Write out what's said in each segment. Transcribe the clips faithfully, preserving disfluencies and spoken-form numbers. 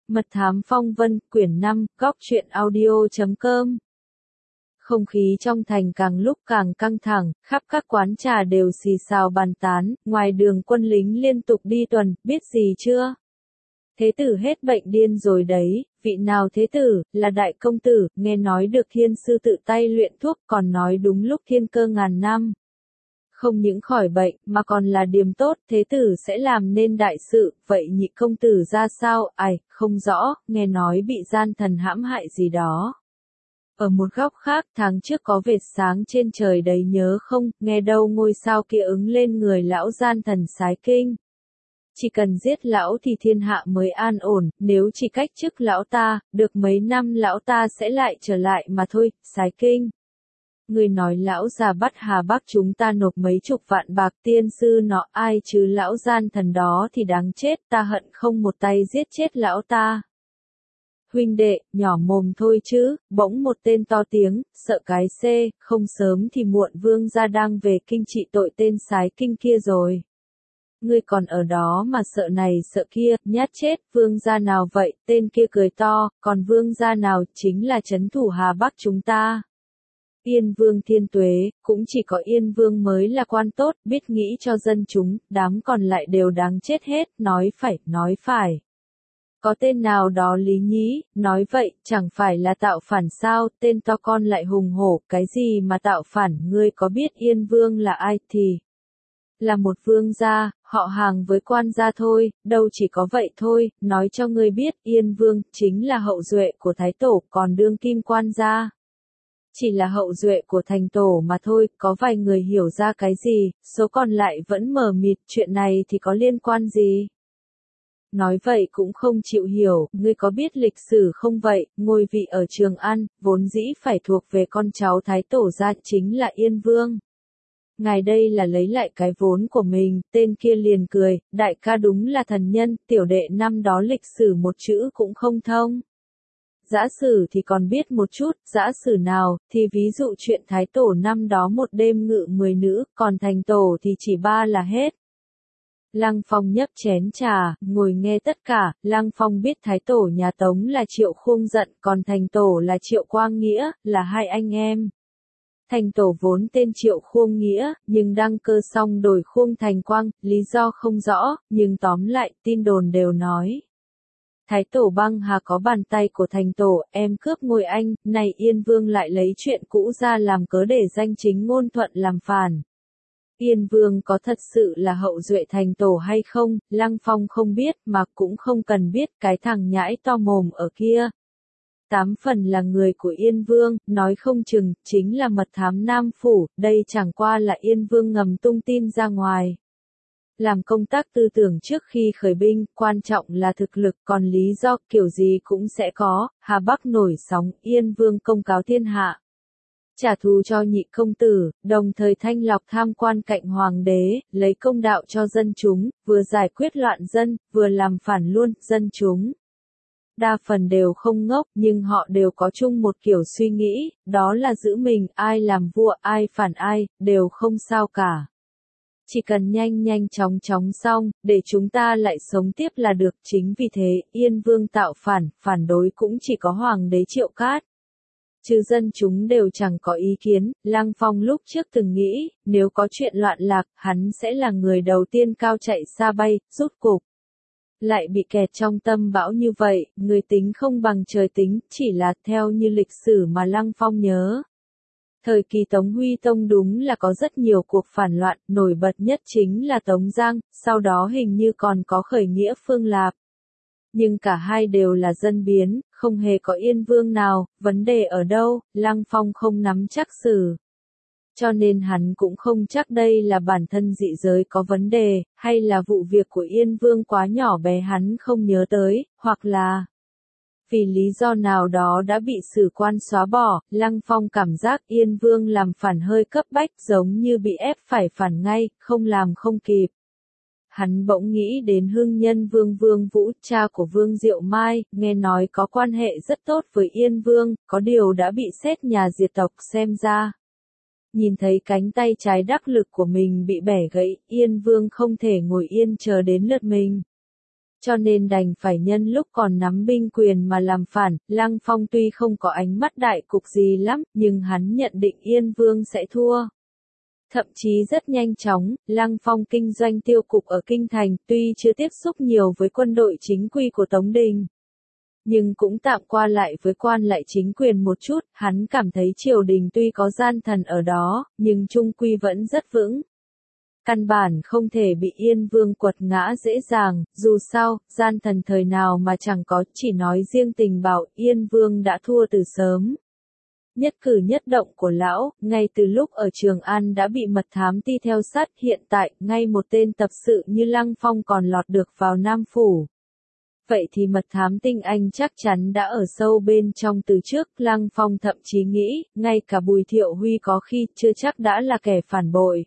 Mật thám phong vân, quyển năm, góc truyện audio chấm com. Không khí trong thành càng lúc càng căng thẳng, khắp các quán trà đều xì xào bàn tán, ngoài đường quân lính liên tục đi tuần, biết gì chưa? Thế tử hết bệnh điên rồi đấy, vị nào thế tử, là đại công tử, nghe nói được thiên sư tự tay luyện thuốc, còn nói đúng lúc thiên cơ ngàn năm. Không những khỏi bệnh, mà còn là điềm tốt, thế tử sẽ làm nên đại sự, vậy nhị công tử ra sao, ai, không rõ, nghe nói bị gian thần hãm hại gì đó. Ở một góc khác, tháng trước có vệt sáng trên trời đấy nhớ không, nghe đâu ngôi sao kia ứng lên người lão gian thần sái kinh. Chỉ cần giết lão thì thiên hạ mới an ổn, nếu chỉ cách chức lão ta, được mấy năm lão ta sẽ lại trở lại mà thôi, sái kinh. Người nói lão già bắt Hà Bắc chúng ta nộp mấy chục vạn bạc, tiên sư nọ ai chứ lão gian thần đó thì đáng chết, ta hận không một tay giết chết lão ta. Huynh đệ, nhỏ mồm thôi chứ, bỗng một tên to tiếng, sợ cái xê, không sớm thì muộn vương gia đang về kinh trị tội tên sái kinh kia rồi. Ngươi còn ở đó mà sợ này sợ kia, nhát chết, vương gia nào vậy, tên kia cười to, còn vương gia nào, chính là trấn thủ Hà Bắc chúng ta. Yên vương thiên tuế, cũng chỉ có Yên vương mới là quan tốt, biết nghĩ cho dân chúng, đám còn lại đều đáng chết hết, nói phải, nói phải. Có tên nào đó lý nhí, nói vậy, chẳng phải là tạo phản sao, tên to con lại hùng hổ, cái gì mà tạo phản, ngươi có biết Yên vương là ai thì? Là một vương gia, họ hàng với quan gia thôi, đâu chỉ có vậy thôi, nói cho ngươi biết, Yên vương, chính là hậu duệ của Thái Tổ, còn đương kim quan gia. Chỉ là hậu duệ của thành tổ mà thôi, có vài người hiểu ra cái gì, số còn lại vẫn mờ mịt, chuyện này thì có liên quan gì? Nói vậy cũng không chịu hiểu, ngươi có biết lịch sử không vậy, ngôi vị ở Trường An, vốn dĩ phải thuộc về con cháu Thái Tổ gia, chính là Yên Vương. Ngài đây là lấy lại cái vốn của mình, tên kia liền cười, đại ca đúng là thần nhân, tiểu đệ năm đó lịch sử một chữ cũng không thông. Giã sử thì còn biết một chút, giã sử nào, thì ví dụ chuyện Thái Tổ năm đó một đêm ngự mười nữ, còn thành tổ thì chỉ ba là hết. Lăng Phong nhấp chén trà, ngồi nghe tất cả, Lăng Phong biết Thái Tổ nhà Tống là Triệu Khuông Dận, còn thành tổ là Triệu Quang Nghĩa, là hai anh em. Thành tổ vốn tên Triệu Khuông Nghĩa, nhưng đăng cơ xong đổi Khuông thành Quang, lý do không rõ, nhưng tóm lại, tin đồn đều nói. Thái Tổ băng hà có bàn tay của thành tổ, em cướp ngôi anh, này Yên Vương lại lấy chuyện cũ ra làm cớ để danh chính ngôn thuận làm phản. Yên Vương có thật sự là hậu duệ thành tổ hay không, Lăng Phong không biết mà cũng không cần biết, cái thằng nhãi to mồm ở kia. Tám phần là người của Yên Vương, nói không chừng, chính là mật thám Nam Phủ, đây chẳng qua là Yên Vương ngầm tung tin ra ngoài. Làm công tác tư tưởng trước khi khởi binh, quan trọng là thực lực, còn lý do kiểu gì cũng sẽ có, Hà Bắc nổi sóng, Yên Vương công cáo thiên hạ. Trả thù cho nhị công tử, đồng thời thanh lọc tham quan cạnh hoàng đế, lấy công đạo cho dân chúng, vừa giải quyết loạn dân, vừa làm phản luôn, dân chúng. Đa phần đều không ngốc, nhưng họ đều có chung một kiểu suy nghĩ, đó là giữ mình, ai làm vua, ai phản ai, đều không sao cả. Chỉ cần nhanh nhanh chóng chóng xong, để chúng ta lại sống tiếp là được, chính vì thế, Yên Vương tạo phản, phản đối cũng chỉ có hoàng đế Triệu Cát. Chứ dân chúng đều chẳng có ý kiến, Lăng Phong lúc trước từng nghĩ, nếu có chuyện loạn lạc, hắn sẽ là người đầu tiên cao chạy xa bay, rút cục. Lại bị kẹt trong tâm bão như vậy, người tính không bằng trời tính, chỉ là theo như lịch sử mà Lăng Phong nhớ. Thời kỳ Tống Huy Tông đúng là có rất nhiều cuộc phản loạn, nổi bật nhất chính là Tống Giang, sau đó hình như còn có khởi nghĩa Phương Lạp. Nhưng cả hai đều là dân biến, không hề có Yên Vương nào, vấn đề ở đâu, Lăng Phong không nắm chắc xử. Cho nên hắn cũng không chắc đây là bản thân dị giới có vấn đề, hay là vụ việc của Yên Vương quá nhỏ bé hắn không nhớ tới, hoặc là vì lý do nào đó đã bị sử quan xóa bỏ, Lăng Phong cảm giác Yên Vương làm phản hơi cấp bách giống như bị ép phải phản ngay, không làm không kịp. Hắn bỗng nghĩ đến hưng nhân Vương Vương Vũ, cha của Vương Diệu Mai, nghe nói có quan hệ rất tốt với Yên Vương, có điều đã bị xét nhà diệt tộc xem ra. Nhìn thấy cánh tay trái đắc lực của mình bị bẻ gãy, Yên Vương không thể ngồi yên chờ đến lượt mình. Cho nên đành phải nhân lúc còn nắm binh quyền mà làm phản. Lăng Phong tuy không có ánh mắt đại cục gì lắm, nhưng hắn nhận định Yên Vương sẽ thua. Thậm chí rất nhanh chóng, Lăng Phong kinh doanh tiêu cục ở Kinh Thành, tuy chưa tiếp xúc nhiều với quân đội chính quy của Tống Đình, nhưng cũng tạm qua lại với quan lại chính quyền một chút. Hắn cảm thấy triều đình tuy có gian thần ở đó, nhưng trung quy vẫn rất vững. Căn bản không thể bị Yên Vương quật ngã dễ dàng, dù sao, gian thần thời nào mà chẳng có, chỉ nói riêng tình bảo Yên Vương đã thua từ sớm. Nhất cử nhất động của lão, ngay từ lúc ở Trường An đã bị mật thám ti theo sát, hiện tại, ngay một tên tập sự như Lăng Phong còn lọt được vào Nam Phủ. Vậy thì mật thám tinh anh chắc chắn đã ở sâu bên trong từ trước. Lăng Phong thậm chí nghĩ, ngay cả Bùi Thiệu Huy có khi chưa chắc đã là kẻ phản bội.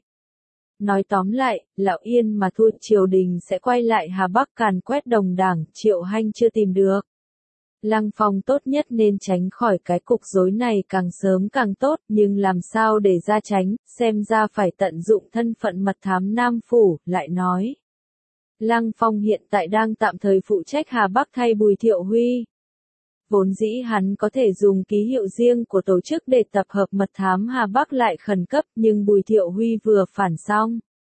Nói tóm lại, lão Yên mà thua, triều đình sẽ quay lại Hà Bắc càn quét đồng đảng, Triệu Hanh chưa tìm được. Lăng Phong tốt nhất nên tránh khỏi cái cục rối này càng sớm càng tốt, nhưng làm sao để ra tránh, xem ra phải tận dụng thân phận mật thám Nam Phủ, lại nói. Lăng Phong hiện tại đang tạm thời phụ trách Hà Bắc thay Bùi Thiệu Huy. Vốn dĩ hắn có thể dùng ký hiệu riêng của tổ chức để tập hợp mật thám Hà Bắc lại khẩn cấp, nhưng Bùi Thiệu Huy vừa phản xong.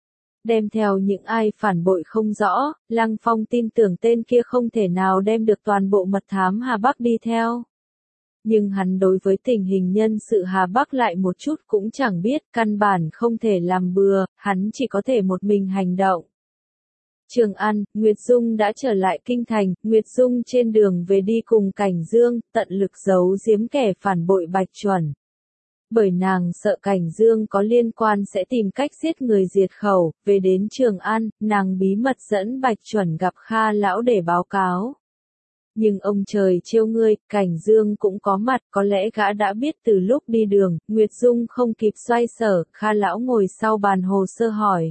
Đem theo những ai phản bội không rõ, Lăng Phong tin tưởng tên kia không thể nào đem được toàn bộ mật thám Hà Bắc đi theo. Nhưng hắn đối với tình hình nhân sự Hà Bắc lại một chút cũng chẳng biết, căn bản không thể làm bừa, hắn chỉ có thể một mình hành động. Trường An, Nguyệt Dung đã trở lại Kinh Thành. Nguyệt Dung trên đường về đi cùng Cảnh Dương, tận lực giấu giếm kẻ phản bội Bạch Chuẩn. Bởi nàng sợ Cảnh Dương có liên quan sẽ tìm cách giết người diệt khẩu, về đến Trường An, nàng bí mật dẫn Bạch Chuẩn gặp Kha Lão để báo cáo. Nhưng ông trời trêu ngươi, Cảnh Dương cũng có mặt, có lẽ gã đã biết từ lúc đi đường. Nguyệt Dung không kịp xoay sở, Kha Lão ngồi sau bàn hồ sơ hỏi.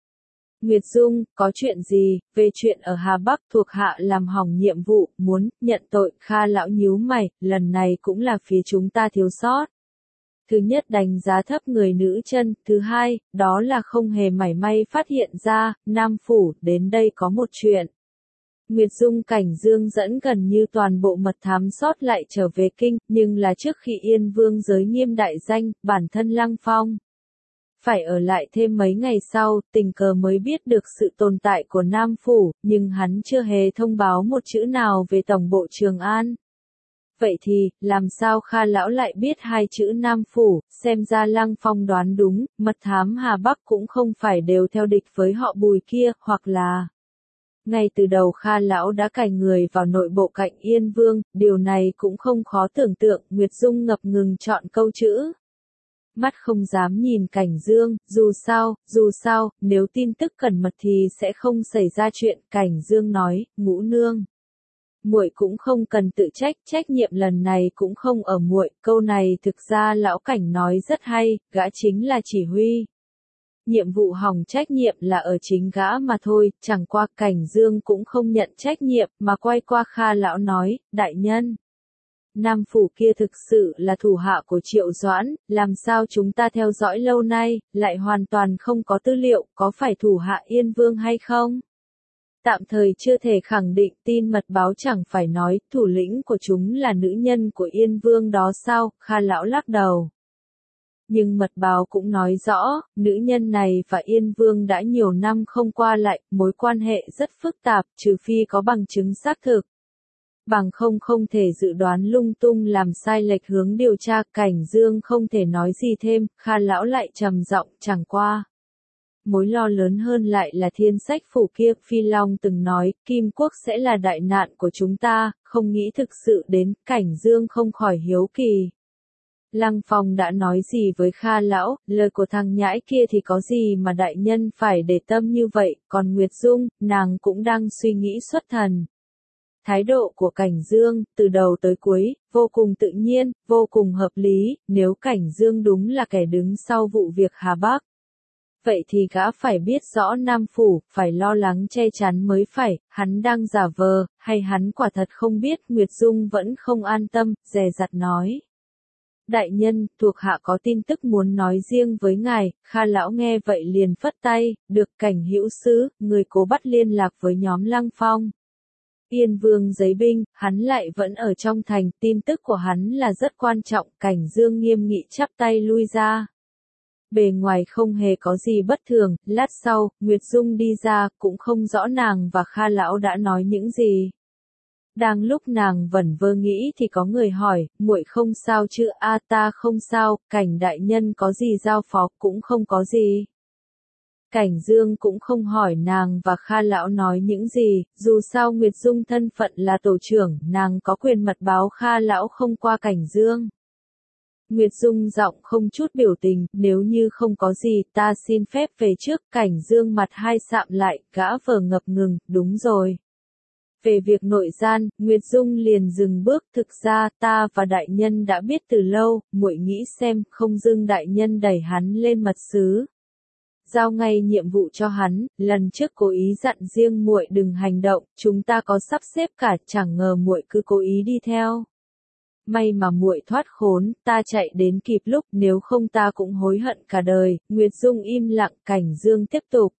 Nguyệt Dung, có chuyện gì? Về chuyện ở Hà Bắc thuộc hạ làm hỏng nhiệm vụ, muốn nhận tội. Kha Lão nhíu mày, lần này cũng là phía chúng ta thiếu sót. Thứ nhất đánh giá thấp người nữ chân, thứ hai, đó là không hề mảy may phát hiện ra, Nam Phủ, đến đây có một chuyện. Nguyệt Dung Cảnh Dương dẫn gần như toàn bộ mật thám sót lại trở về kinh, nhưng là trước khi Yên Vương giới nghiêm đại danh, bản thân Lăng Phong phải ở lại thêm mấy ngày sau, tình cờ mới biết được sự tồn tại của Nam Phủ, nhưng hắn chưa hề thông báo một chữ nào về tổng bộ Trường An. Vậy thì, làm sao Kha Lão lại biết hai chữ Nam Phủ, xem ra Lăng Phong đoán đúng, mật thám Hà Bắc cũng không phải đều theo địch với họ Bùi kia, hoặc là... Ngay từ đầu Kha Lão đã cài người vào nội bộ cạnh Yên Vương, điều này cũng không khó tưởng tượng. Nguyệt Dung ngập ngừng chọn câu chữ. Mắt không dám nhìn Cảnh Dương, dù sao, dù sao, nếu tin tức cẩn mật thì sẽ không xảy ra chuyện. Cảnh Dương nói, Ngũ nương, muội cũng không cần tự trách, trách nhiệm lần này cũng không ở muội. Câu này thực ra lão Cảnh nói rất hay, gã chính là chỉ huy. Nhiệm vụ hỏng trách nhiệm là ở chính gã mà thôi, chẳng qua Cảnh Dương cũng không nhận trách nhiệm, mà quay qua Kha Lão nói, đại nhân. Nam Phủ kia thực sự là thủ hạ của Triệu Doãn, làm sao chúng ta theo dõi lâu nay, lại hoàn toàn không có tư liệu, có phải thủ hạ Yên Vương hay không? Tạm thời chưa thể khẳng định, tin mật báo chẳng phải nói, thủ lĩnh của chúng là nữ nhân của Yên Vương đó sao? Kha Lão lắc đầu. Nhưng mật báo cũng nói rõ, nữ nhân này và Yên Vương đã nhiều năm không qua lại, mối quan hệ rất phức tạp, trừ phi có bằng chứng xác thực. Bằng không không thể dự đoán lung tung làm sai lệch hướng điều tra. Cảnh Dương không thể nói gì thêm, Kha Lão lại trầm giọng, chẳng qua. Mối lo lớn hơn lại là Thiên Sách Phủ kia, Phi Long từng nói, Kim Quốc sẽ là đại nạn của chúng ta, không nghĩ thực sự đến. Cảnh Dương không khỏi hiếu kỳ. Lăng Phong đã nói gì với Kha Lão, lời của thằng nhãi kia thì có gì mà đại nhân phải để tâm như vậy, còn Nguyệt Dung, nàng cũng đang suy nghĩ xuất thần. Thái độ của Cảnh Dương, từ đầu tới cuối, vô cùng tự nhiên, vô cùng hợp lý, nếu Cảnh Dương đúng là kẻ đứng sau vụ việc Hà Bắc. Vậy thì gã phải biết rõ Nam Phủ, phải lo lắng che chắn mới phải, hắn đang giả vờ, hay hắn quả thật không biết. Nguyệt Dung vẫn không an tâm, dè dặt nói. Đại nhân, thuộc hạ có tin tức muốn nói riêng với ngài. Kha Lão nghe vậy liền phất tay, được Cảnh hữu sứ, người cố bắt liên lạc với nhóm Lăng Phong. Yên Vương giấy binh, hắn lại vẫn ở trong thành, tin tức của hắn là rất quan trọng, Cảnh Dương nghiêm nghị chắp tay lui ra. Bề ngoài không hề có gì bất thường, lát sau, Nguyệt Dung đi ra, cũng không rõ nàng và Kha lão đã nói những gì. Đang lúc nàng vẩn vơ nghĩ thì có người hỏi, muội không sao chứ? A ta không sao, Cảnh đại nhân có gì giao phó, cũng không có gì. Cảnh Dương cũng không hỏi nàng và Kha lão nói những gì, dù sao Nguyệt Dung thân phận là tổ trưởng, nàng có quyền mật báo Kha lão không qua Cảnh Dương. Nguyệt Dung giọng không chút biểu tình, nếu như không có gì, ta xin phép về trước. Cảnh Dương mặt hai sạm lại, gã vờ ngập ngừng, đúng rồi. Về việc nội gian, Nguyệt Dung liền dừng bước, thực ra ta và đại nhân đã biết từ lâu, muội nghĩ xem, không dưng đại nhân đẩy hắn lên mật sứ. Giao ngay nhiệm vụ cho hắn, lần trước cố ý dặn riêng muội đừng hành động, chúng ta có sắp xếp cả, chẳng ngờ muội cứ cố ý đi theo. May mà muội thoát khốn, ta chạy đến kịp lúc, nếu không ta cũng hối hận cả đời. Nguyệt Dung im lặng, Cảnh Dương tiếp tục.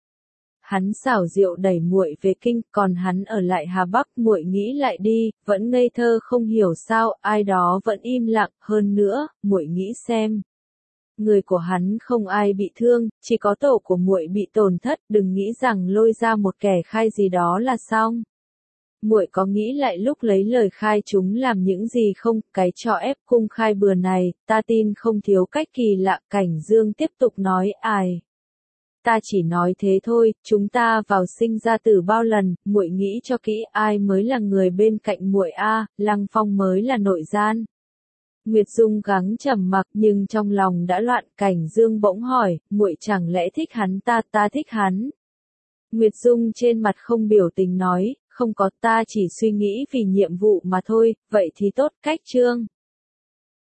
Hắn xảo diệu đẩy muội về kinh, còn hắn ở lại Hà Bắc, muội nghĩ lại đi, vẫn ngây thơ không hiểu sao, ai đó vẫn im lặng, hơn nữa, muội nghĩ xem. Người của hắn không ai bị thương, chỉ có tổ của muội bị tổn thất, đừng nghĩ rằng lôi ra một kẻ khai gì đó là xong. Muội có nghĩ lại lúc lấy lời khai chúng làm những gì không? Cái trò ép cung khai bừa này, ta tin không thiếu cách kỳ lạ. Cảnh Dương tiếp tục nói, ai? Ta chỉ nói thế thôi, chúng ta vào sinh ra tử bao lần, muội nghĩ cho kỹ, ai mới là người bên cạnh muội a? Lăng Phong mới là nội gian. Nguyệt Dung gắng trầm mặc nhưng trong lòng đã loạn. Cảnh Dương bỗng hỏi, muội chẳng lẽ thích hắn? Ta ta thích hắn. Nguyệt Dung trên mặt không biểu tình nói, không có, ta chỉ suy nghĩ vì nhiệm vụ mà thôi. Vậy thì tốt. Cách chương